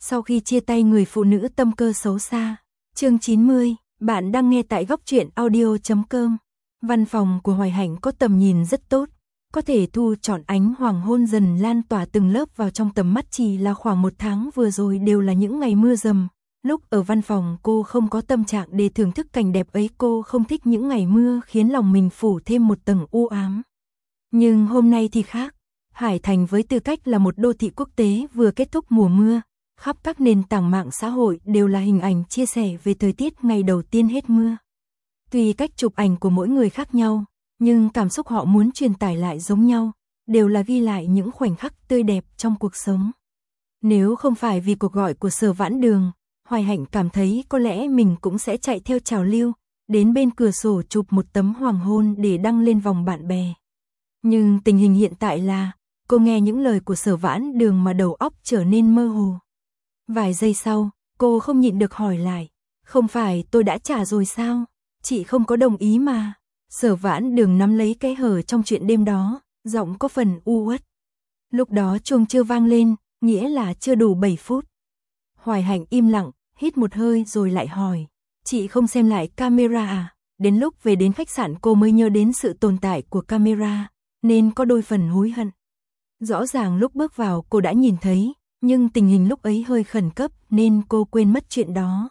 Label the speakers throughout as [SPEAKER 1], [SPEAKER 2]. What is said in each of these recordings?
[SPEAKER 1] Sau khi chia tay người phụ nữ tâm cơ xấu xa. Chương 90, bạn đang nghe tại góc truyện audio.com. Văn phòng của Hoài Hạnh có tầm nhìn rất tốt, có thể thu trọn ánh hoàng hôn dần lan tỏa từng lớp vào trong tầm mắt. Chỉ là khoảng 1 tháng vừa rồi đều là những ngày mưa rầm. Lúc ở văn phòng cô không có tâm trạng để thưởng thức cảnh đẹp ấy, cô không thích những ngày mưa khiến lòng mình phủ thêm một tầng u ám. Nhưng hôm nay thì khác, Hải Thành với tư cách là một đô thị quốc tế vừa kết thúc mùa mưa, khắp các nền tảng mạng xã hội đều là hình ảnh chia sẻ về thời tiết ngày đầu tiên hết mưa. Tuy cách chụp ảnh của mỗi người khác nhau, nhưng cảm xúc họ muốn truyền tải lại giống nhau, đều là ghi lại những khoảnh khắc tươi đẹp trong cuộc sống. Nếu không phải vì cuộc gọi của Sở Vãn Đường, Hoài Hạnh cảm thấy có lẽ mình cũng sẽ chạy theo trào lưu, đến bên cửa sổ chụp một tấm hoàng hôn để đăng lên vòng bạn bè. Nhưng tình hình hiện tại là, cô nghe những lời của Sở Vãn Đường mà đầu óc trở nên mơ hồ. Vài giây sau, cô không nhịn được hỏi lại, không phải tôi đã trả rồi sao? Chị không có đồng ý mà. Sở Vãn Đường nắm lấy cái hở trong chuyện đêm đó, giọng có phần u uất. Lúc đó chuông chưa vang lên, nghĩa là chưa đủ 7 phút. Hoài Hạnh im lặng, hít một hơi rồi lại hỏi, chị không xem lại camera à? Đến lúc về đến khách sạn cô mới nhớ đến sự tồn tại của camera, nên có đôi phần hối hận. Rõ ràng lúc bước vào cô đã nhìn thấy, nhưng tình hình lúc ấy hơi khẩn cấp nên cô quên mất chuyện đó.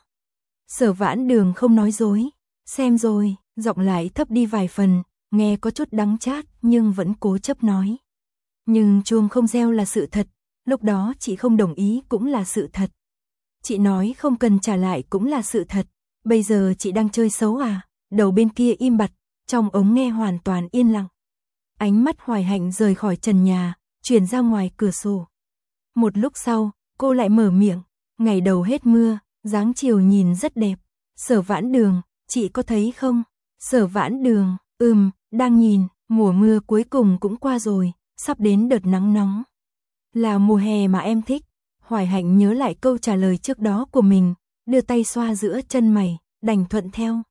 [SPEAKER 1] Sở Vãn Đường không nói dối, xem rồi, giọng lại thấp đi vài phần, nghe có chút đắng chát nhưng vẫn cố chấp nói. Nhưng chuông không reo là sự thật, lúc đó chị không đồng ý cũng là sự thật. Chị nói không cần trả lại cũng là sự thật, bây giờ chị đang chơi xấu à? Đầu bên kia im bặt, trong ống nghe hoàn toàn yên lặng. Ánh mắt Hoài Hạnh rời khỏi trần nhà, chuyển ra ngoài cửa sổ. Một lúc sau, cô lại mở miệng, ngày đầu hết mưa, dáng chiều nhìn rất đẹp. Sở Vãn Đường, chị có thấy không? Sở Vãn Đường, đang nhìn, mùa mưa cuối cùng cũng qua rồi, sắp đến đợt nắng nóng. Là mùa hè mà em thích. Hoài Hạnh nhớ lại câu trả lời trước đó của mình, đưa tay xoa giữa chân mày, đành thuận theo.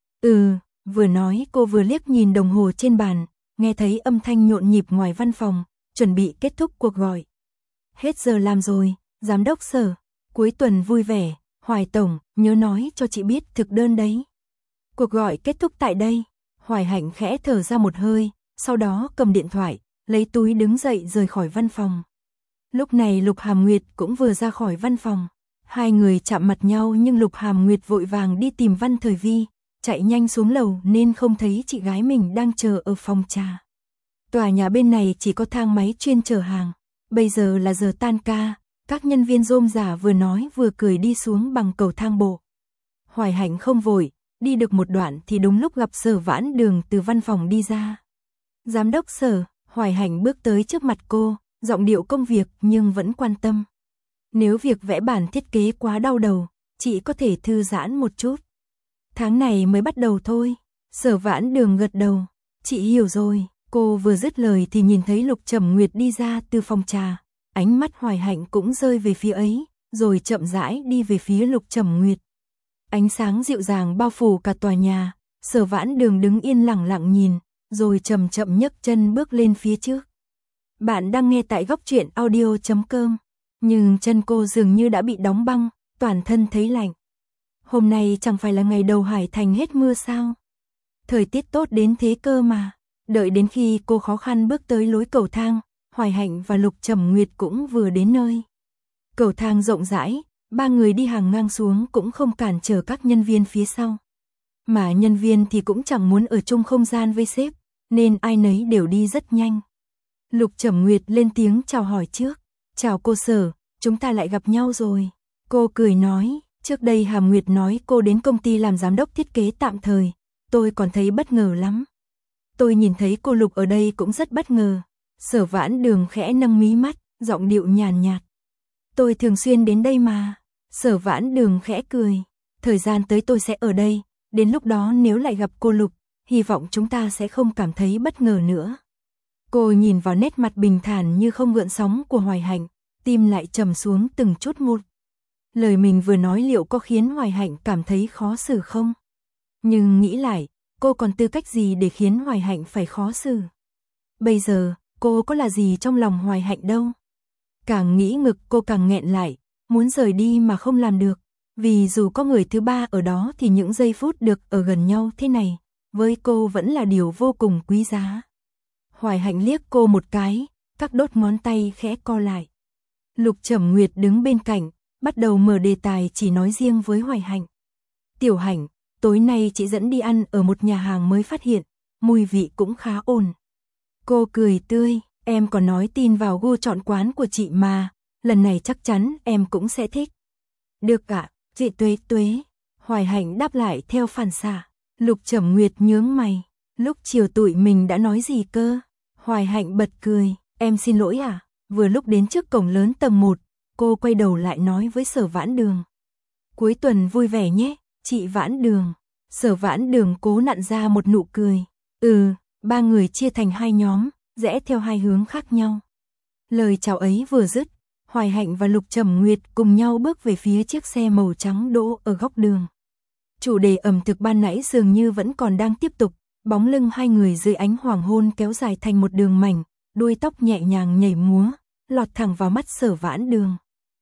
[SPEAKER 1] Vừa nói cô vừa liếc nhìn đồng hồ trên bàn, nghe thấy âm thanh nhộn nhịp ngoài văn phòng, chuẩn bị kết thúc cuộc gọi. Hết giờ làm rồi, giám đốc Sở, cuối tuần vui vẻ, Hoài Tổng, nhớ nói cho chị biết thực đơn đấy. Cuộc gọi kết thúc tại đây, Hoài Hạnh khẽ thở ra một hơi, sau đó cầm điện thoại, lấy túi đứng dậy rời khỏi văn phòng. Lúc này Lục Hàm Nguyệt cũng vừa ra khỏi văn phòng. Hai người chạm mặt nhau nhưng Lục Hàm Nguyệt vội vàng đi tìm Văn Thời Vi, chạy nhanh xuống lầu nên không thấy chị gái mình đang chờ ở phòng trà. Tòa nhà bên này chỉ có thang máy chuyên chở hàng. Bây giờ là giờ tan ca, các nhân viên rôm rả vừa nói vừa cười đi xuống bằng cầu thang bộ. Hoài Hạnh không vội, đi được một đoạn thì đúng lúc gặp Sở Vãn Đường từ văn phòng đi ra. Giám đốc Sở, Hoài Hạnh bước tới trước mặt cô, giọng điệu công việc nhưng vẫn quan tâm. Nếu việc vẽ bản thiết kế quá đau đầu, chị có thể thư giãn một chút. Tháng này mới bắt đầu thôi. Sở Vãn Đường gật đầu. Chị hiểu rồi. Cô vừa dứt lời thì nhìn thấy Lục Trầm Nguyệt đi ra từ phòng trà. Ánh mắt Hoài Hạnh cũng rơi về phía ấy, rồi chậm rãi đi về phía Lục Trầm Nguyệt. Ánh sáng dịu dàng bao phủ cả tòa nhà. Sở Vãn Đường đứng yên lặng lặng nhìn, rồi chậm chậm nhấc chân bước lên phía trước. Bạn đang nghe tại góc truyện audio.com. Nhưng chân cô dường như đã bị đóng băng, toàn thân thấy lạnh. Hôm nay chẳng phải là ngày đầu Hải Thành hết mưa sao? Thời tiết tốt đến thế cơ mà. Đợi đến khi cô khó khăn bước tới lối cầu thang, Hoài Hạnh và Lục Trầm Nguyệt cũng vừa đến nơi. Cầu thang rộng rãi, ba người đi hàng ngang xuống cũng không cản trở các nhân viên phía sau. Mà nhân viên thì cũng chẳng muốn ở chung không gian với sếp, nên ai nấy đều đi rất nhanh. Lục Trầm Nguyệt lên tiếng chào hỏi trước. Chào cô Sở, chúng ta lại gặp nhau rồi. Cô cười nói, trước đây Hàm Nguyệt nói cô đến công ty làm giám đốc thiết kế tạm thời, tôi còn thấy bất ngờ lắm. Tôi nhìn thấy cô Lục ở đây cũng rất bất ngờ. Sở Vãn Đường khẽ nâng mí mắt, giọng điệu nhàn nhạt. Tôi thường xuyên đến đây mà. Sở Vãn Đường khẽ cười. Thời gian tới tôi sẽ ở đây, đến lúc đó nếu lại gặp cô Lục, hy vọng chúng ta sẽ không cảm thấy bất ngờ nữa. Cô nhìn vào nét mặt bình thản như không gợn sóng của Hoài Hạnh, tim lại trầm xuống từng chút một. Lời mình vừa nói liệu có khiến Hoài Hạnh cảm thấy khó xử không? Nhưng nghĩ lại, cô còn tư cách gì để khiến Hoài Hạnh phải khó xử? Bây giờ, cô có là gì trong lòng Hoài Hạnh đâu? Càng nghĩ ngực cô càng nghẹn lại, muốn rời đi mà không làm được, vì dù có người thứ ba ở đó thì những giây phút được ở gần nhau thế này, với cô vẫn là điều vô cùng quý giá. Hoài Hạnh liếc cô một cái, các đốt ngón tay khẽ co lại. Lục Trầm Nguyệt đứng bên cạnh, bắt đầu mở đề tài chỉ nói riêng với Hoài Hạnh. Tiểu Hạnh, tối nay chị dẫn đi ăn ở một nhà hàng mới phát hiện, mùi vị cũng khá ổn. Cô cười tươi, em còn nói tin vào gu chọn quán của chị mà, lần này chắc chắn em cũng sẽ thích. Được ạ, chị Tuế Tuế. Hoài Hạnh đáp lại theo phản xạ. Lục Trầm Nguyệt nhướng mày, lúc chiều tụi mình đã nói gì cơ? Hoài Hạnh bật cười, em xin lỗi à? Vừa lúc đến trước cổng lớn tầng 1, cô quay đầu lại nói với Sở Vãn Đường. Cuối tuần vui vẻ nhé, chị Vãn Đường. Sở Vãn Đường cố nặn ra một nụ cười. Ba người chia thành hai nhóm, rẽ theo hai hướng khác nhau. Lời chào ấy vừa dứt, Hoài Hạnh và Lục Trầm Nguyệt cùng nhau bước về phía chiếc xe màu trắng đỗ ở góc đường. Chủ đề ẩm thực ban nãy dường như vẫn còn đang tiếp tục, bóng lưng hai người dưới ánh hoàng hôn kéo dài thành một đường mảnh, đuôi tóc nhẹ nhàng nhảy múa, lọt thẳng vào mắt Sở Vãn Đường.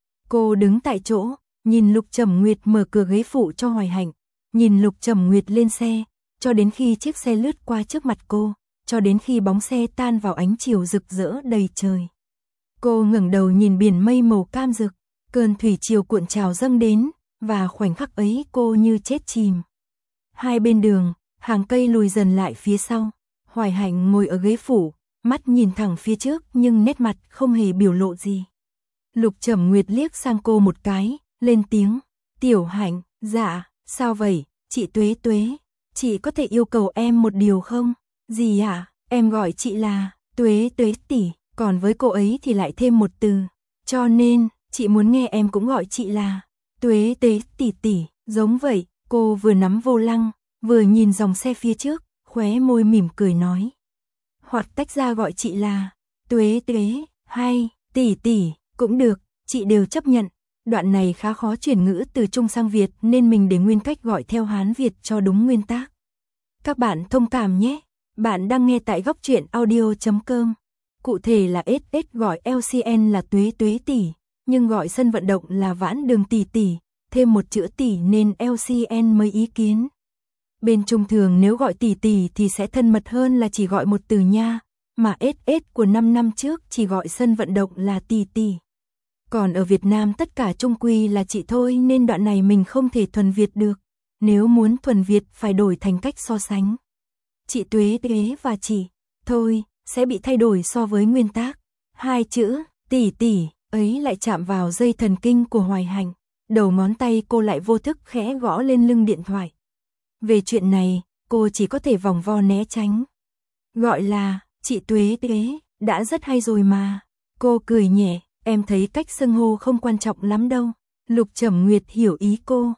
[SPEAKER 1] Cô đứng tại chỗ, nhìn Lục Trầm Nguyệt mở cửa ghế phụ cho Hoài Hạnh, nhìn Lục Trầm Nguyệt lên xe, cho đến khi chiếc xe lướt qua trước mặt cô, cho đến khi bóng xe tan vào ánh chiều rực rỡ đầy trời. Cô ngẩng đầu nhìn biển mây màu cam rực, cơn thủy triều cuộn trào dâng đến, và khoảnh khắc ấy cô như chết chìm. Hai bên đường, hàng cây lùi dần lại phía sau, Hoài Hạnh ngồi ở ghế phụ, mắt nhìn thẳng phía trước nhưng nét mặt không hề biểu lộ gì. Lục Trầm Nguyệt liếc sang cô một cái, lên tiếng, Tiểu Hạnh, dạ, sao vậy, chị Tuế Tuế, chị có thể yêu cầu em một điều không? Gì ạ? Em gọi chị là Tuế Tuế tỷ, còn với cô ấy thì lại thêm một từ, cho nên, chị muốn nghe em cũng gọi chị là Tuế Tuế tỷ tỷ, giống vậy. Cô vừa nắm vô lăng, vừa nhìn dòng xe phía trước, khóe môi mỉm cười nói. Hoặc tách ra gọi chị là Tuế Tuế, hay tỷ tỷ, cũng được, chị đều chấp nhận. Đoạn này khá khó chuyển ngữ từ Trung sang Việt nên mình để nguyên cách gọi theo Hán Việt cho đúng nguyên tác. Các bạn thông cảm nhé, bạn đang nghe tại góc truyện audio.com. Cụ thể là SS gọi LCN là Tuế Tuế tỷ, nhưng gọi sân vận động là Vãn Đường tỷ tỷ, thêm một chữ tỷ nên LCN mới ý kiến. Bên Trung thường nếu gọi tỷ tỷ thì sẽ thân mật hơn là chỉ gọi một từ nha, mà SS của 5 năm trước chỉ gọi sân vận động là tỷ tỷ. Còn ở Việt Nam tất cả chung quy là chị thôi nên đoạn này mình không thể thuần Việt được. Nếu muốn thuần Việt phải đổi thành cách so sánh. Chị Tuế Tuế và chị thôi sẽ bị thay đổi so với nguyên tác. Hai chữ tỷ tỷ ấy lại chạm vào dây thần kinh của Hoài Hạnh. Đầu ngón tay cô lại vô thức khẽ gõ lên lưng điện thoại. Về chuyện này, cô chỉ có thể vòng vo né tránh. Gọi là chị Tuế Tuế đã rất hay rồi mà. Cô cười nhẹ, em thấy cách xưng hô không quan trọng lắm đâu. Lục Trầm Nguyệt hiểu ý cô.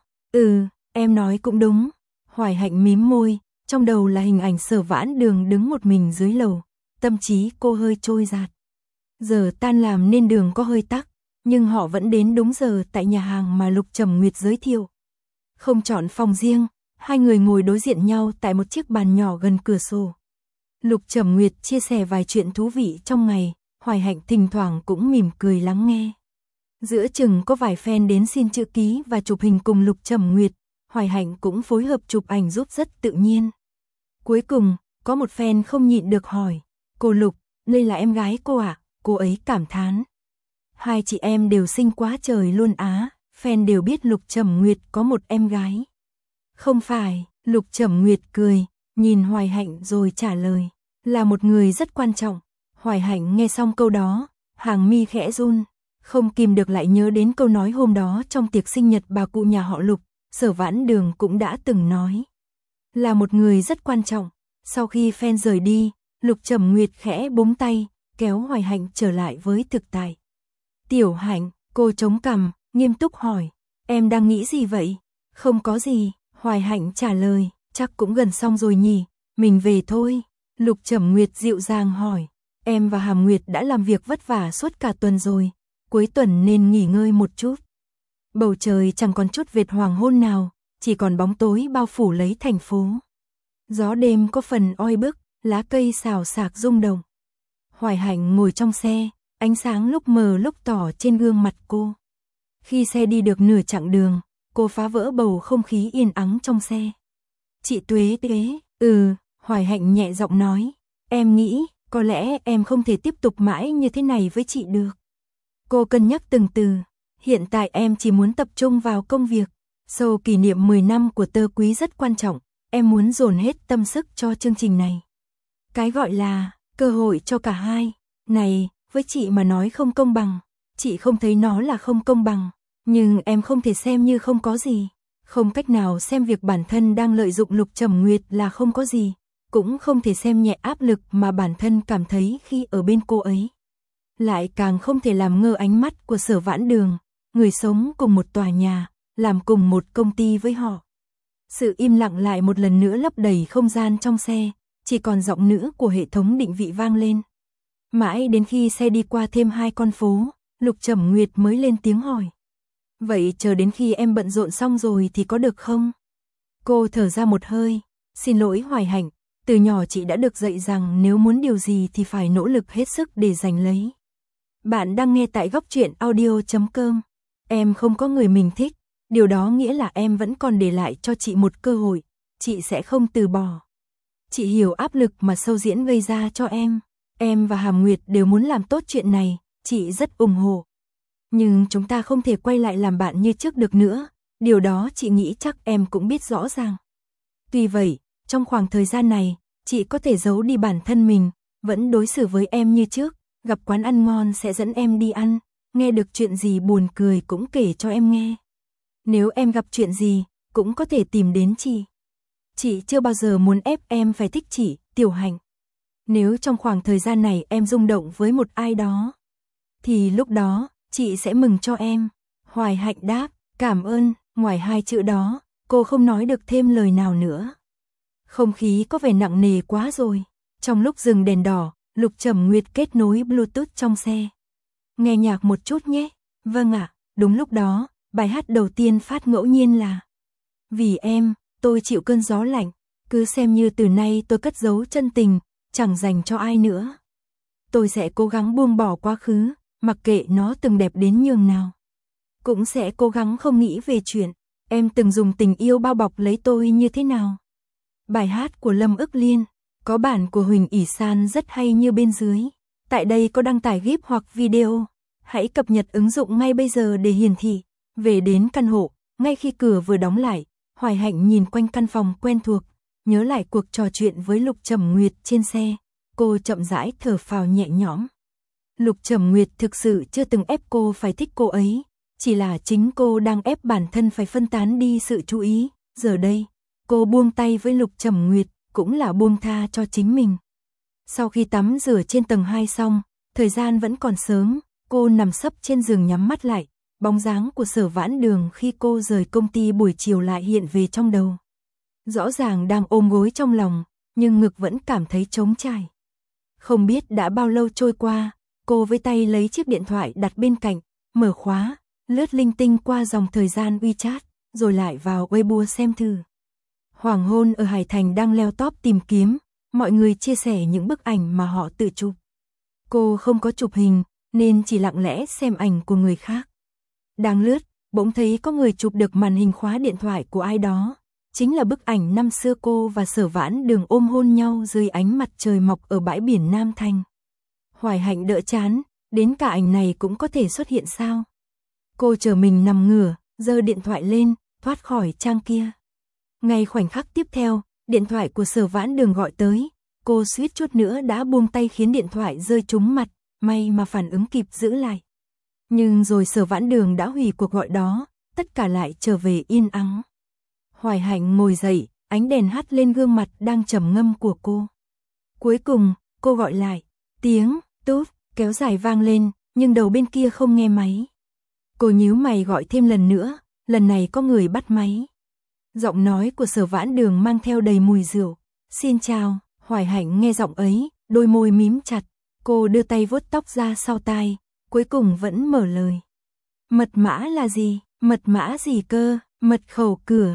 [SPEAKER 1] Em nói cũng đúng. Hoài Hạnh mím môi, trong đầu là hình ảnh Sở Vãn Đường đứng một mình dưới lầu. Tâm trí cô hơi trôi dạt. Giờ tan làm nên đường có hơi tắc, nhưng họ vẫn đến đúng giờ tại nhà hàng mà Lục Trầm Nguyệt giới thiệu. Không chọn phòng riêng, hai người ngồi đối diện nhau tại một chiếc bàn nhỏ gần cửa sổ. Lục Trầm Nguyệt chia sẻ vài chuyện thú vị trong ngày, Hoài Hạnh thỉnh thoảng cũng mỉm cười lắng nghe. Giữa chừng có vài fan đến xin chữ ký và chụp hình cùng Lục Trầm Nguyệt, Hoài Hạnh cũng phối hợp chụp ảnh giúp rất tự nhiên. Cuối cùng, có một fan không nhịn được hỏi, cô Lục, đây là em gái cô ạ? Cô ấy cảm thán. Hai chị em đều xinh quá trời luôn á, fan đều biết Lục Trầm Nguyệt có một em gái. Không phải, Lục Trầm Nguyệt cười, nhìn Hoài Hạnh rồi trả lời, là một người rất quan trọng. Hoài Hạnh nghe xong câu đó, hàng mi khẽ run, không kìm được lại nhớ đến câu nói hôm đó trong tiệc sinh nhật bà cụ nhà họ Lục, Sở Vãn Đường cũng đã từng nói. Là một người rất quan trọng. Sau khi fan rời đi, Lục Trầm Nguyệt khẽ búng tay, kéo Hoài Hạnh trở lại với thực tại. Tiểu Hạnh, cô chống cằm, nghiêm túc hỏi, em đang nghĩ gì vậy? Không có gì, Hoài Hạnh trả lời, chắc cũng gần xong rồi nhỉ, mình về thôi. Lục Trầm Nguyệt dịu dàng hỏi, em và Hàm Nguyệt đã làm việc vất vả suốt cả tuần rồi, cuối tuần nên nghỉ ngơi một chút. Bầu trời chẳng còn chút vệt hoàng hôn nào, chỉ còn bóng tối bao phủ lấy thành phố. Gió đêm có phần oi bức, lá cây xào xạc rung động. Hoài Hạnh ngồi trong xe, ánh sáng lúc mờ lúc tỏ trên gương mặt cô. Khi xe đi được nửa chặng đường, cô phá vỡ bầu không khí yên ắng trong xe. Chị Tuế Tuế, Hoài Hạnh nhẹ giọng nói, em nghĩ, có lẽ em không thể tiếp tục mãi như thế này với chị được. Cô cân nhắc từng từ, hiện tại em chỉ muốn tập trung vào công việc. Sau kỷ niệm 10 năm của Tơ Quý rất quan trọng, em muốn dồn hết tâm sức cho chương trình này. Cái gọi là cơ hội cho cả hai, này, với chị mà nói không công bằng, chị không thấy nó là không công bằng, nhưng em không thể xem như không có gì, không cách nào xem việc bản thân đang lợi dụng Lục Trầm Nguyệt là không có gì, cũng không thể xem nhẹ áp lực mà bản thân cảm thấy khi ở bên cô ấy. Lại càng không thể làm ngơ ánh mắt của Sở Vãn Đường, người sống cùng một tòa nhà, làm cùng một công ty với họ. Sự im lặng lại một lần nữa lấp đầy không gian trong xe, chỉ còn giọng nữ của hệ thống định vị vang lên. Mãi đến khi xe đi qua thêm 2 con phố, Lục Trầm Nguyệt mới lên tiếng hỏi. Vậy chờ đến khi em bận rộn xong rồi thì có được không? Cô thở ra một hơi, xin lỗi Hoài Hạnh, từ nhỏ chị đã được dạy rằng nếu muốn điều gì thì phải nỗ lực hết sức để giành lấy. Bạn đang nghe tại góc truyện audio.com. Em không có người mình thích, điều đó nghĩa là em vẫn còn để lại cho chị một cơ hội, chị sẽ không từ bỏ. Chị hiểu áp lực mà Sâu Diễn gây ra cho em và Hàm Nguyệt đều muốn làm tốt chuyện này, chị rất ủng hộ. Nhưng chúng ta không thể quay lại làm bạn như trước được nữa, điều đó chị nghĩ chắc em cũng biết rõ ràng. Tuy vậy, trong khoảng thời gian này, chị có thể giấu đi bản thân mình, vẫn đối xử với em như trước, gặp quán ăn ngon sẽ dẫn em đi ăn, nghe được chuyện gì buồn cười cũng kể cho em nghe. Nếu em gặp chuyện gì, cũng có thể tìm đến chị. Chị chưa bao giờ muốn ép em phải thích chị, Tiểu Hạnh. Nếu trong khoảng thời gian này em rung động với một ai đó, thì lúc đó, chị sẽ mừng cho em. Hoài Hạnh đáp, cảm ơn, ngoài 2 chữ đó, cô không nói được thêm lời nào nữa. Không khí có vẻ nặng nề quá rồi. Trong lúc dừng đèn đỏ, Lục Trầm Nguyệt kết nối Bluetooth trong xe. Nghe nhạc một chút nhé. Vâng ạ, đúng lúc đó, bài hát đầu tiên phát ngẫu nhiên là Vì em, tôi chịu cơn gió lạnh, cứ xem như từ nay tôi cất giấu chân tình, chẳng dành cho ai nữa. Tôi sẽ cố gắng buông bỏ quá khứ, mặc kệ nó từng đẹp đến nhường nào. Cũng sẽ cố gắng không nghĩ về chuyện em từng dùng tình yêu bao bọc lấy tôi như thế nào. Bài hát của Lâm Ức Liên, có bản của Huỳnh ỷ San rất hay như bên dưới. Tại đây có đăng tải GIF hoặc video. Hãy cập nhật ứng dụng ngay bây giờ để hiển thị. Về đến căn hộ, ngay khi cửa vừa đóng lại, Hoài Hạnh nhìn quanh căn phòng quen thuộc, nhớ lại cuộc trò chuyện với Lục Trầm Nguyệt trên xe. Cô chậm rãi thở phào nhẹ nhõm. Lục Trầm Nguyệt thực sự chưa từng ép cô phải thích cô ấy, chỉ là chính cô đang ép bản thân phải phân tán đi sự chú ý. Giờ đây, cô buông tay với Lục Trầm Nguyệt, cũng là buông tha cho chính mình. Sau khi tắm rửa trên tầng 2 xong, thời gian vẫn còn sớm, cô nằm sấp trên giường nhắm mắt lại, bóng dáng của Sở Vãn Đường khi cô rời công ty buổi chiều lại hiện về trong đầu. Rõ ràng đang ôm gối trong lòng, nhưng ngực vẫn cảm thấy trống trải. Không biết đã bao lâu trôi qua, cô với tay lấy chiếc điện thoại đặt bên cạnh, mở khóa, lướt linh tinh qua dòng thời gian WeChat, rồi lại vào Weibo xem thử. Hoàng hôn ở Hải Thành đang leo top tìm kiếm, mọi người chia sẻ những bức ảnh mà họ tự chụp. Cô không có chụp hình, nên chỉ lặng lẽ xem ảnh của người khác. Đang lướt, bỗng thấy có người chụp được màn hình khóa điện thoại của ai đó. Chính là bức ảnh năm xưa cô và Sở Vãn Đường ôm hôn nhau dưới ánh mặt trời mọc ở bãi biển Nam Thành. Hoài Hạnh đỡ chán, đến cả ảnh này cũng có thể xuất hiện sao? Cô chờ mình nằm ngửa, giơ điện thoại lên, thoát khỏi trang kia. Ngay khoảnh khắc tiếp theo, điện thoại của Sở Vãn Đường gọi tới, cô suýt chút nữa đã buông tay khiến điện thoại rơi trúng mặt, may mà phản ứng kịp giữ lại. Nhưng rồi Sở Vãn Đường đã hủy cuộc gọi đó, tất cả lại trở về yên ắng. Hoài Hạnh ngồi dậy, ánh đèn hắt lên gương mặt đang trầm ngâm của cô. Cuối cùng, cô gọi lại, tiếng tút kéo dài vang lên, nhưng đầu bên kia không nghe máy. Cô nhíu mày gọi thêm lần nữa, lần này có người bắt máy. Giọng nói của Sở Vãn Đường mang theo đầy mùi rượu. Xin chào, Hoài Hạnh nghe giọng ấy, đôi môi mím chặt. Cô đưa tay vuốt tóc ra sau tai, cuối cùng vẫn mở lời. Mật mã là gì? Mật mã gì cơ? Mật khẩu cửa,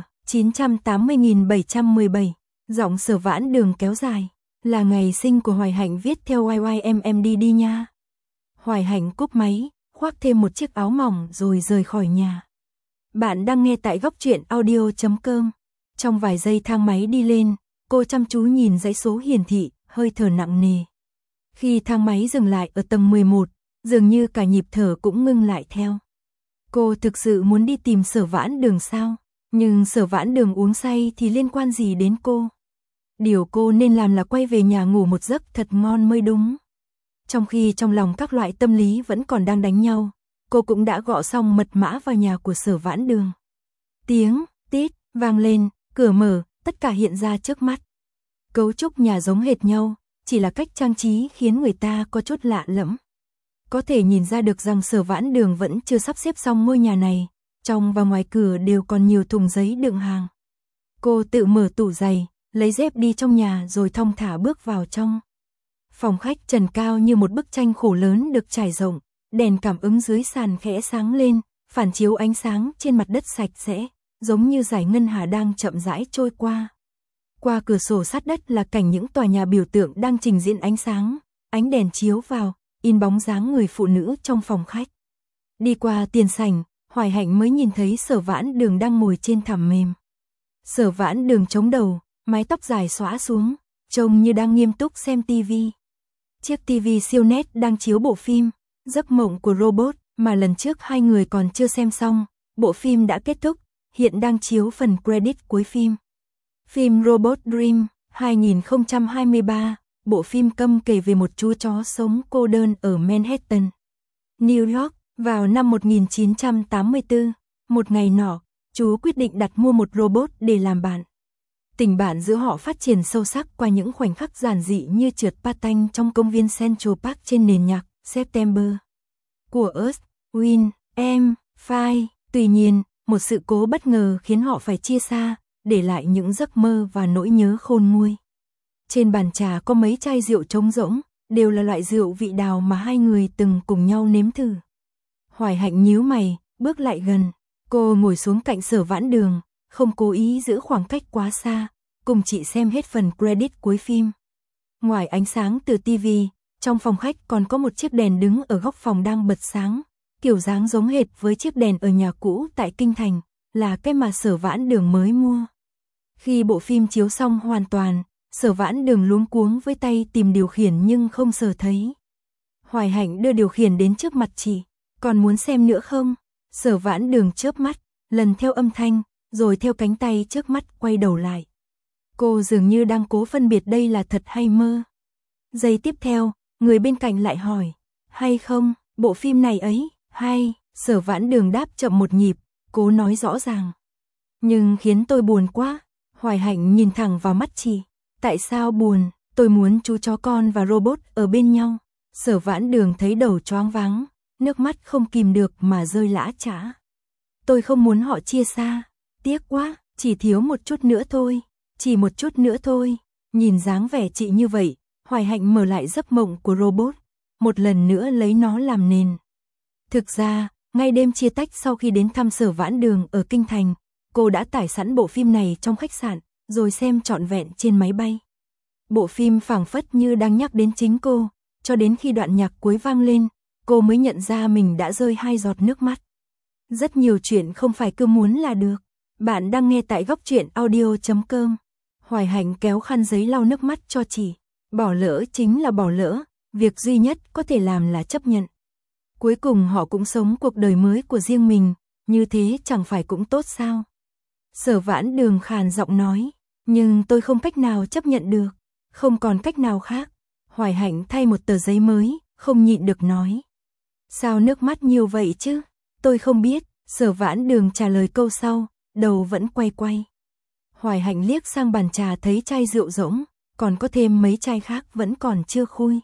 [SPEAKER 1] 980.717. Giọng Sở Vãn Đường kéo dài. Là ngày sinh của Hoài Hạnh viết theo YYMMD đi nha. Hoài Hạnh cúp máy, khoác thêm một chiếc áo mỏng rồi rời khỏi nhà. Bạn đang nghe tại góc truyện audio.com. Trong vài giây thang máy đi lên, cô chăm chú nhìn dãy số hiển thị, hơi thở nặng nề. Khi thang máy dừng lại ở tầng 11, dường như cả nhịp thở cũng ngưng lại theo. Cô thực sự muốn đi tìm Sở Vãn Đường sao? Nhưng Sở Vãn Đường uống say thì liên quan gì đến cô? Điều cô nên làm là quay về nhà ngủ một giấc thật ngon mới đúng. Trong khi trong lòng các loại tâm lý vẫn còn đang đánh nhau, cô cũng đã gõ xong mật mã vào nhà của Sở Vãn Đường. Tiếng tít vang lên, cửa mở, tất cả hiện ra trước mắt. Cấu trúc nhà giống hệt nhau, chỉ là cách trang trí khiến người ta có chút lạ lẫm. Có thể nhìn ra được rằng Sở Vãn Đường vẫn chưa sắp xếp xong ngôi nhà này, trong và ngoài cửa đều còn nhiều thùng giấy đựng hàng. Cô tự mở tủ giày, lấy dép đi trong nhà rồi thong thả bước vào trong. Phòng khách trần cao như một bức tranh khổ lớn được trải rộng, đèn cảm ứng dưới sàn khẽ sáng lên, phản chiếu ánh sáng trên mặt đất sạch sẽ, giống như dải ngân hà đang chậm rãi trôi qua. Qua cửa sổ sát đất là cảnh những tòa nhà biểu tượng đang trình diễn ánh sáng, ánh đèn chiếu vào, in bóng dáng người phụ nữ trong phòng khách. Đi qua tiền sảnh, Hoài Hạnh mới nhìn thấy Sở Vãn Đường đang ngồi trên thảm mềm. Sở Vãn Đường chống đầu, mái tóc dài xõa xuống, trông như đang nghiêm túc xem tivi. Chiếc tivi siêu nét đang chiếu bộ phim Giấc mộng của robot mà lần trước hai người còn chưa xem xong. Bộ phim đã kết thúc, hiện đang chiếu phần credit cuối phim. Phim Robot Dream 2023, bộ phim câm kể về một chú chó sống cô đơn ở Manhattan, New York, vào năm 1984. Một ngày nọ, chú quyết định đặt mua một robot để làm bạn. Tình bạn giữa họ phát triển sâu sắc qua những khoảnh khắc giản dị như trượt patin trong công viên Central Park trên nền nhạc September của Earth, Wind and Fire. Tuy nhiên, một sự cố bất ngờ khiến họ phải chia xa, để lại những giấc mơ và nỗi nhớ khôn nguôi. Trên bàn trà có mấy chai rượu trống rỗng, đều là loại rượu vị đào mà hai người từng cùng nhau nếm thử. Hoài Hạnh nhíu mày, bước lại gần. Cô ngồi xuống cạnh Sở Vãn Đường, không cố ý giữ khoảng cách quá xa, cùng chị xem hết phần credit cuối phim. Ngoài ánh sáng từ TV, trong phòng khách còn có một chiếc đèn đứng ở góc phòng đang bật sáng, kiểu dáng giống hệt với chiếc đèn ở nhà cũ tại Kinh Thành, là cái mà Sở Vãn Đường mới mua. Khi bộ phim chiếu xong hoàn toàn, Sở Vãn Đường luống cuống với tay tìm điều khiển nhưng không sờ thấy. Hoài Hạnh đưa điều khiển đến trước mặt chị, còn muốn xem nữa không? Sở Vãn Đường chớp mắt, lần theo âm thanh, rồi theo cánh tay trước mắt quay đầu lại. Cô dường như đang cố phân biệt đây là thật hay mơ. Giây tiếp theo, người bên cạnh lại hỏi, hay không, bộ phim này ấy, hay. Sở Vãn Đường đáp chậm một nhịp, cố nói rõ ràng. Nhưng khiến tôi buồn quá. Hoài Hạnh nhìn thẳng vào mắt chị. Tại sao buồn? Tôi muốn chú chó con và robot ở bên nhau. Sở Vãn Đường thấy đầu choáng váng, nước mắt không kìm được mà rơi lã chã. Tôi không muốn họ chia xa. Tiếc quá, chỉ thiếu một chút nữa thôi. Chỉ một chút nữa thôi. Nhìn dáng vẻ chị như vậy, Hoài Hạnh mở lại giấc mộng của robot, một lần nữa lấy nó làm nền. Thực ra, ngay đêm chia tách sau khi đến thăm Sở Vãn Đường ở Kinh Thành, cô đã tải sẵn bộ phim này trong khách sạn, rồi xem trọn vẹn trên máy bay. Bộ phim phảng phất như đang nhắc đến chính cô, cho đến khi đoạn nhạc cuối vang lên, cô mới nhận ra mình đã rơi 2 giọt nước mắt. Rất nhiều chuyện không phải cứ muốn là được. Bạn đang nghe tại góc truyện audio.com. Hoài Hạnh kéo khăn giấy lau nước mắt cho chị. Bỏ lỡ chính là bỏ lỡ, việc duy nhất có thể làm là chấp nhận. Cuối cùng họ cũng sống cuộc đời mới của riêng mình, như thế chẳng phải cũng tốt sao? Sở Vãn Đường khàn giọng nói, nhưng tôi không cách nào chấp nhận được, không còn cách nào khác. Hoài Hạnh thay một tờ giấy mới, không nhịn được nói. Sao nước mắt nhiều vậy chứ? Tôi không biết. Sở Vãn Đường trả lời câu sau, đầu vẫn quay quay. Hoài Hạnh liếc sang bàn trà thấy chai rượu rỗng, còn có thêm mấy chai khác vẫn còn chưa khui.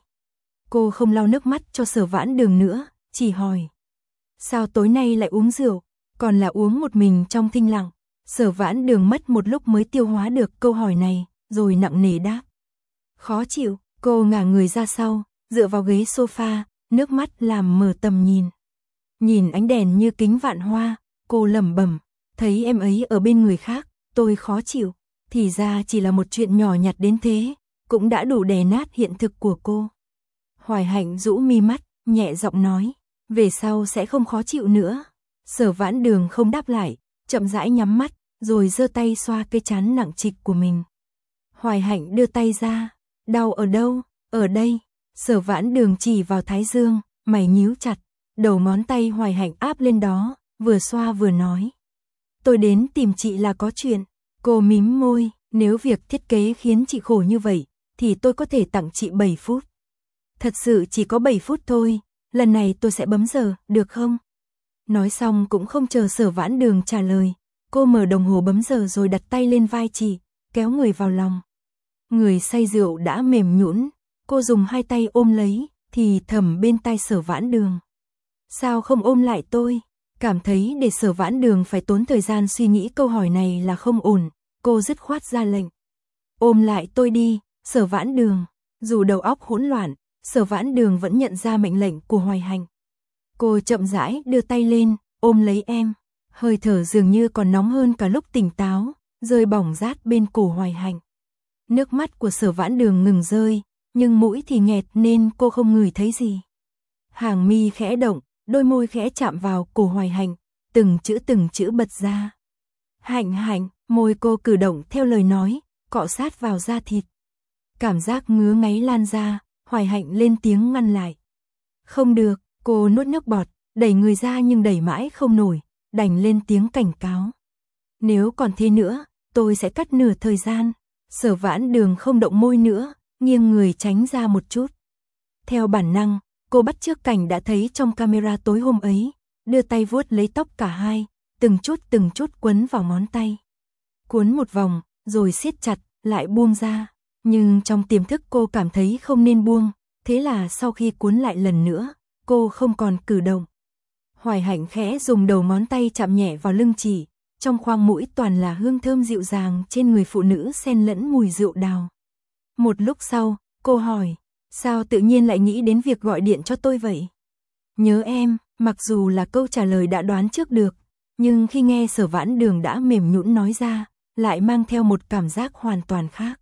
[SPEAKER 1] Cô không lau nước mắt cho Sở Vãn Đường nữa, chỉ hỏi. Sao tối nay lại uống rượu, còn là uống một mình trong thinh lặng? Sở Vãn Đường mất một lúc mới tiêu hóa được câu hỏi này, rồi nặng nề đáp. Khó chịu, cô ngả người ra sau, dựa vào ghế sofa, nước mắt làm mờ tầm nhìn. Nhìn ánh đèn như kính vạn hoa, cô lẩm bẩm, thấy em ấy ở bên người khác, tôi khó chịu. Thì ra chỉ là một chuyện nhỏ nhặt đến thế, cũng đã đủ đè nát hiện thực của cô. Hoài Hạnh rũ mi mắt, nhẹ giọng nói, về sau sẽ không khó chịu nữa. Sở Vãn Đường không đáp lại, chậm rãi nhắm mắt, rồi giơ tay xoa cái trán nặng trịch của mình. Hoài Hạnh đưa tay ra, đau ở đâu? Ở đây. Sở Vãn Đường chỉ vào thái dương, mày nhíu chặt, đầu ngón tay Hoài Hạnh áp lên đó, vừa xoa vừa nói. Tôi đến tìm chị là có chuyện. Cô mím môi, nếu việc thiết kế khiến chị khổ như vậy, thì tôi có thể tặng chị 7 phút. Thật sự chỉ có 7 phút thôi, lần này tôi sẽ bấm giờ, được không? Nói xong cũng không chờ Sở Vãn Đường trả lời, cô mở đồng hồ bấm giờ rồi đặt tay lên vai chị, kéo người vào lòng. Người say rượu đã mềm nhũn, cô dùng hai tay ôm lấy, thì thầm bên tai Sở Vãn Đường. Sao không ôm lại tôi? Cảm thấy để Sở Vãn Đường phải tốn thời gian suy nghĩ câu hỏi này là không ổn, cô dứt khoát ra lệnh. Ôm lại tôi đi, Sở Vãn Đường. Dù đầu óc hỗn loạn, Sở Vãn Đường vẫn nhận ra mệnh lệnh của Hoài Hạnh. Cô chậm rãi đưa tay lên, ôm lấy em. Hơi thở dường như còn nóng hơn cả lúc tỉnh táo, rơi bỏng rát bên cổ Hoài Hạnh. Nước mắt của Sở Vãn Đường ngừng rơi, nhưng mũi thì nghẹt nên cô không ngửi thấy gì. Hàng mi khẽ động, đôi môi khẽ chạm vào cổ Hoài Hạnh, từng chữ bật ra. Hạnh Hạnh, môi cô cử động theo lời nói, cọ sát vào da thịt. Cảm giác ngứa ngáy lan ra, Hoài Hạnh lên tiếng ngăn lại. Không được, cô nuốt nước bọt, đẩy người ra nhưng đẩy mãi không nổi, đành lên tiếng cảnh cáo. Nếu còn thế nữa, tôi sẽ cắt nửa thời gian. Sở Vãn Đường không động môi nữa, nghiêng người tránh ra một chút. Theo bản năng, cô bắt chước cảnh đã thấy trong camera tối hôm ấy, đưa tay vuốt lấy tóc cả hai, từng chút quấn vào ngón tay. Cuốn một vòng, rồi siết chặt, lại buông ra. Nhưng trong tiềm thức cô cảm thấy không nên buông, thế là sau khi cuốn lại lần nữa, cô không còn cử động. Hoài Hạnh khẽ dùng đầu ngón tay chạm nhẹ vào lưng chị, trong khoang mũi toàn là hương thơm dịu dàng trên người phụ nữ xen lẫn mùi rượu đào. Một lúc sau, cô hỏi, sao tự nhiên lại nghĩ đến việc gọi điện cho tôi vậy? Nhớ em, mặc dù là câu trả lời đã đoán trước được, nhưng khi nghe Sở Vãn Đường đã mềm nhũn nói ra, lại mang theo một cảm giác hoàn toàn khác.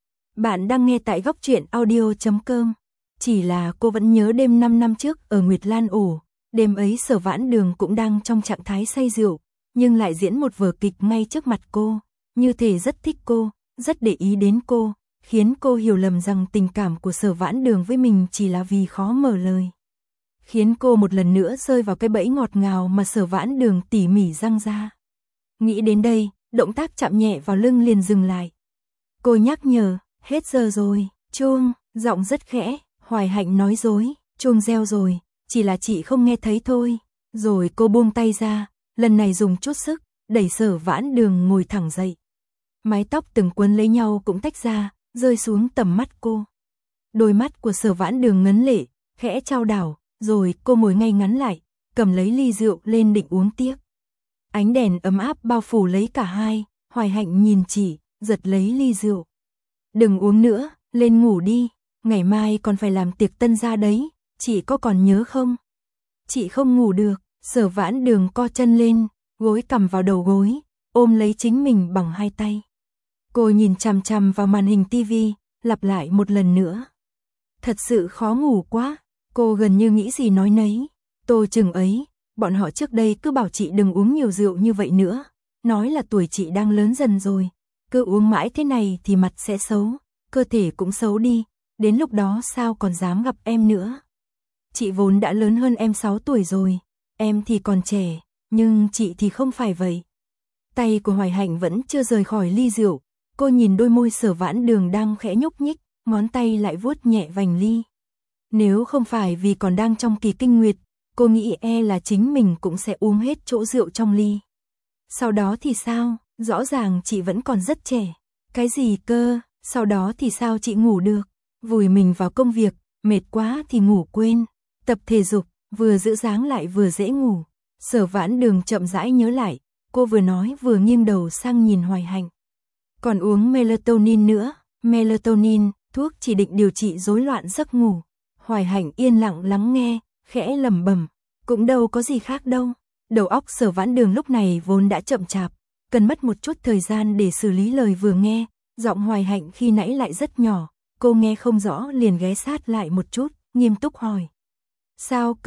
[SPEAKER 1] Bạn đang nghe tại Góc Truyện Audio.com. Chỉ là cô vẫn nhớ đêm 5 năm trước ở Nguyệt Lan Ổ, đêm ấy Sở Vãn Đường cũng đang trong trạng thái say rượu, nhưng lại diễn một vở kịch ngay trước mặt cô, như thể rất thích cô, rất để ý đến cô, khiến cô hiểu lầm rằng tình cảm của Sở Vãn Đường với mình chỉ là vì khó mở lời. Khiến cô một lần nữa rơi vào cái bẫy ngọt ngào mà Sở Vãn Đường tỉ mỉ răng ra. Nghĩ đến đây, động tác chạm nhẹ vào lưng liền dừng lại. Cô nhắc nhở, hết giờ rồi, chuông, giọng rất khẽ, Hoài Hạnh nói dối, chuông reo rồi, chỉ là chị không nghe thấy thôi. Rồi cô buông tay ra, lần này dùng chút sức, đẩy Sở Vãn Đường ngồi thẳng dậy. Mái tóc từng quấn lấy nhau cũng tách ra, rơi xuống tầm mắt cô. Đôi mắt của Sở Vãn Đường ngấn lệ, khẽ chao đảo, rồi cô ngồi ngay ngắn lại, cầm lấy ly rượu lên định uống tiếp. Ánh đèn ấm áp bao phủ lấy cả hai, Hoài Hạnh nhìn chị, giật lấy ly rượu. Đừng uống nữa, lên ngủ đi, ngày mai còn phải làm tiệc tân gia đấy, chị có còn nhớ không? Chị không ngủ được. Sở Vãn Đường co chân lên, gối cằm vào đầu gối, ôm lấy chính mình bằng hai tay. Cô nhìn chằm chằm vào màn hình tivi, lặp lại một lần nữa. Thật sự khó ngủ quá, cô gần như nghĩ gì nói nấy. Tô chừng ấy, bọn họ trước đây cứ bảo chị đừng uống nhiều rượu như vậy nữa, nói là tuổi chị đang lớn dần rồi, cứ uống mãi thế này thì mặt sẽ xấu, cơ thể cũng xấu đi, đến lúc đó sao còn dám gặp em nữa. Chị vốn đã lớn hơn em 6 tuổi rồi. Em thì còn trẻ, nhưng chị thì không phải vậy. Tay của Hoài Hạnh vẫn chưa rời khỏi ly rượu, cô nhìn đôi môi Sở Vãn Đường đang khẽ nhúc nhích, ngón tay lại vuốt nhẹ vành ly. Nếu không phải vì còn đang trong kỳ kinh nguyệt, cô nghĩ là chính mình cũng sẽ uống hết chỗ rượu trong ly. Sau đó thì sao? Rõ ràng chị vẫn còn rất trẻ. Cái gì cơ? Sau đó thì sao chị ngủ được? Vùi mình vào công việc, mệt quá thì ngủ quên. Tập thể dục, vừa giữ dáng lại vừa dễ ngủ. Sở Vãn Đường chậm rãi nhớ lại, cô vừa nói vừa nghiêng đầu sang nhìn Hoài Hạnh. Còn uống melatonin nữa, melatonin, thuốc chỉ định điều trị rối loạn giấc ngủ. Hoài Hạnh yên lặng lắng nghe, khẽ lẩm bẩm, cũng đâu có gì khác đâu. Đầu óc Sở Vãn Đường lúc này vốn đã chậm chạp, cần mất một chút thời gian để xử lý lời vừa nghe, giọng Hoài Hạnh khi nãy lại rất nhỏ, cô nghe không rõ liền ghé sát lại một chút, nghiêm túc hỏi. Sao cơ?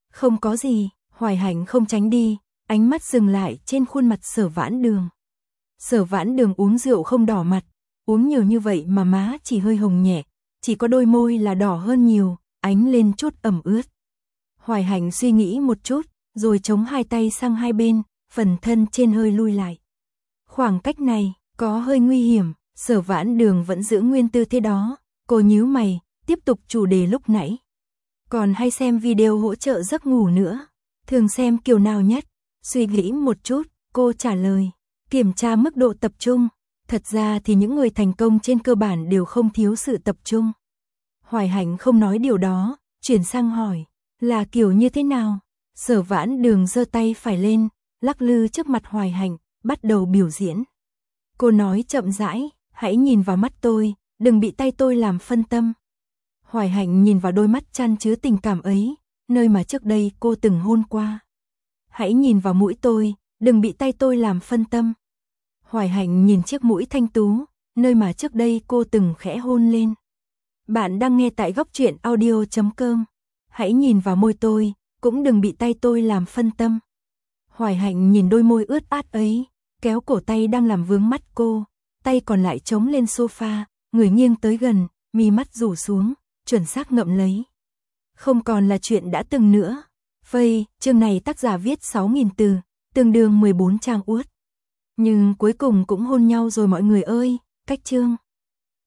[SPEAKER 1] Không có gì, Hoài Hạnh không tránh đi, ánh mắt dừng lại trên khuôn mặt Sở Vãn Đường. Sở Vãn Đường uống rượu không đỏ mặt, uống nhiều như vậy mà má chỉ hơi hồng nhẹ, chỉ có đôi môi là đỏ hơn nhiều, ánh lên chút ẩm ướt. Hoài Hạnh suy nghĩ một chút, rồi chống hai tay sang hai bên, phần thân trên hơi lui lại. Khoảng cách này, có hơi nguy hiểm, Sở Vãn Đường vẫn giữ nguyên tư thế đó, cô nhíu mày, tiếp tục chủ đề lúc nãy. Còn hay xem video hỗ trợ giấc ngủ nữa, thường xem kiểu nào nhất? Suy nghĩ một chút, cô trả lời, kiểm tra mức độ tập trung. Thật ra thì những người thành công trên cơ bản đều không thiếu sự tập trung. Hoài Hạnh không nói điều đó, chuyển sang hỏi, là kiểu như thế nào? Sở Vãn Đường giơ tay phải lên, lắc lư trước mặt Hoài Hạnh, bắt đầu biểu diễn. Cô nói chậm rãi, hãy nhìn vào mắt tôi, đừng bị tay tôi làm phân tâm. Hoài Hạnh nhìn vào đôi mắt chan chứa tình cảm ấy, nơi mà trước đây cô từng hôn qua. Hãy nhìn vào mũi tôi, đừng bị tay tôi làm phân tâm. Hoài Hạnh nhìn chiếc mũi thanh tú, nơi mà trước đây cô từng khẽ hôn lên. Bạn đang nghe tại Góc Truyện Audio.com. Hãy nhìn vào môi tôi, cũng đừng bị tay tôi làm phân tâm. Hoài Hạnh nhìn đôi môi ướt át ấy, kéo cổ tay đang làm vướng mắt cô, tay còn lại chống lên sofa, người nghiêng tới gần, mi mắt rủ xuống, chuẩn xác ngậm lấy. Không còn là chuyện đã từng nữa. Phây, chương này tác giả viết 6.000 từ, tương đương 14 trang uất. Nhưng cuối cùng cũng hôn nhau rồi mọi người ơi, cách chương.